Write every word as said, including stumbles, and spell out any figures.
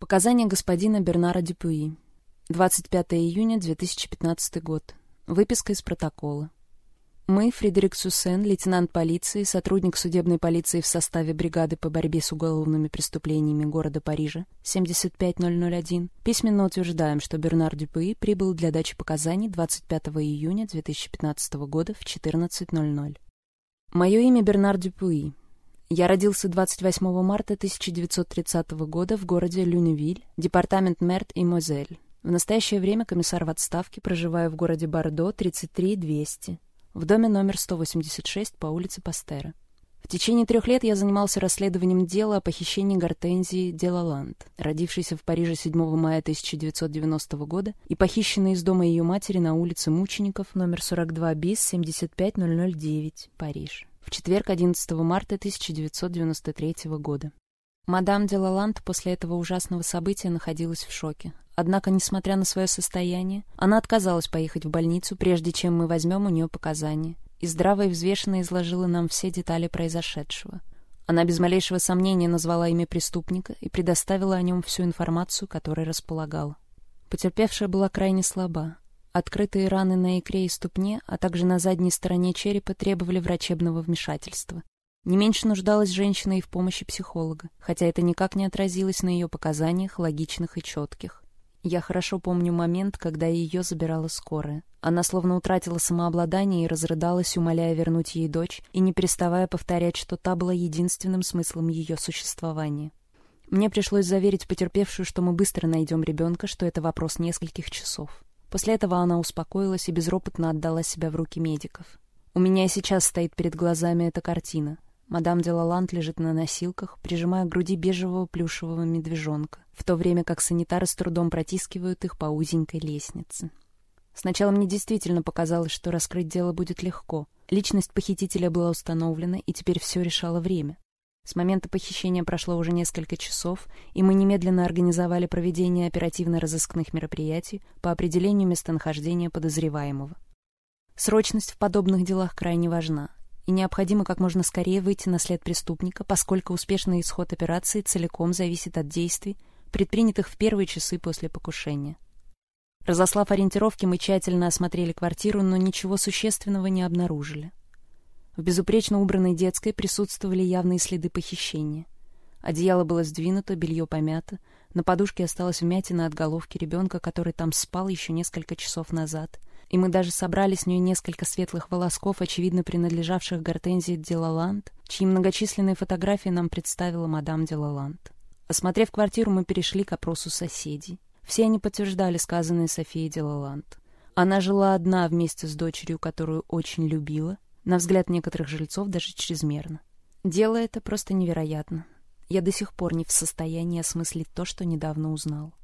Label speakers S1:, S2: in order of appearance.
S1: Показания господина Бернара Дюпюи. двадцать пятое июня две тысячи пятнадцатый год. Выписка из протокола. Мы, Фредерик Сюссен, лейтенант полиции, сотрудник судебной полиции в составе бригады по борьбе с уголовными преступлениями города Парижа, семьдесят пять ноль ноль один, письменно утверждаем, что Бернар Дюпюи прибыл для дачи показаний двадцать пятого июня две тысячи пятнадцатого года в четырнадцать ноль ноль. Мое имя Бернар Дюпюи. Я родился двадцать восьмого марта тысяча девятьсот тридцатого года в городе Люневиль, департамент Мерт и Мозель. В настоящее время комиссар в отставке, проживаю в городе Бордо, тридцать три двести, в доме номер сто восемьдесят шесть по улице Пастера. В течение трех лет я занимался расследованием дела о похищении Гортензии де Лаланд, родившейся в Париже седьмого мая тысяча девятьсот девяностого года и похищенной из дома ее матери на улице Мучеников, номер сорок два bis, семьдесят пять ноль ноль девять, Париж, в четверг одиннадцатого марта тысяча девятьсот девяносто третьего года. Мадам де Лаланд после этого ужасного события находилась в шоке. Однако, несмотря на свое состояние, она отказалась поехать в больницу, прежде чем мы возьмем у нее показания, и здраво и взвешенно изложила нам все детали произошедшего. Она без малейшего сомнения назвала имя преступника и предоставила о нем всю информацию, которой располагала. Потерпевшая была крайне слаба. Открытые раны на икре и ступне, а также на задней стороне черепа требовали врачебного вмешательства. Не меньше нуждалась женщина и в помощи психолога, хотя это никак не отразилось на ее показаниях, логичных и четких. Я хорошо помню момент, когда ее забирала скорая. Она словно утратила самообладание и разрыдалась, умоляя вернуть ей дочь, и не переставая повторять, что та была единственным смыслом ее существования. Мне пришлось заверить потерпевшую, что мы быстро найдем ребенка, что это вопрос нескольких часов. После этого она успокоилась и безропотно отдала себя в руки медиков. У меня и сейчас стоит перед глазами эта картина. Мадам де Лаланд лежит на носилках, прижимая к груди бежевого плюшевого медвежонка, в то время как санитары с трудом протискивают их по узенькой лестнице. Сначала мне действительно показалось, что раскрыть дело будет легко. Личность похитителя была установлена, и теперь все решало время. С момента похищения прошло уже несколько часов, и мы немедленно организовали проведение оперативно-розыскных мероприятий по определению местонахождения подозреваемого. Срочность в подобных делах крайне важна, и необходимо как можно скорее выйти на след преступника, поскольку успешный исход операции целиком зависит от действий, предпринятых в первые часы после покушения. Разослав ориентировки, мы тщательно осмотрели квартиру, но ничего существенного не обнаружили. В безупречно убранной детской присутствовали явные следы похищения. Одеяло было сдвинуто, белье помято, на подушке осталась вмятина от головки ребенка, который там спал еще несколько часов назад, и мы даже собрали с нее несколько светлых волосков, очевидно принадлежавших Гортензии де Лаланд, чьи многочисленные фотографии нам представила мадам де Лаланд. Осмотрев квартиру, мы перешли к опросу соседей. Все они подтверждали сказанное Софией де Лаланд. Она жила одна вместе с дочерью, которую очень любила, на взгляд некоторых жильцов даже чрезмерно. Дело это просто невероятно. Я до сих пор не в состоянии осмыслить то, что недавно узнал.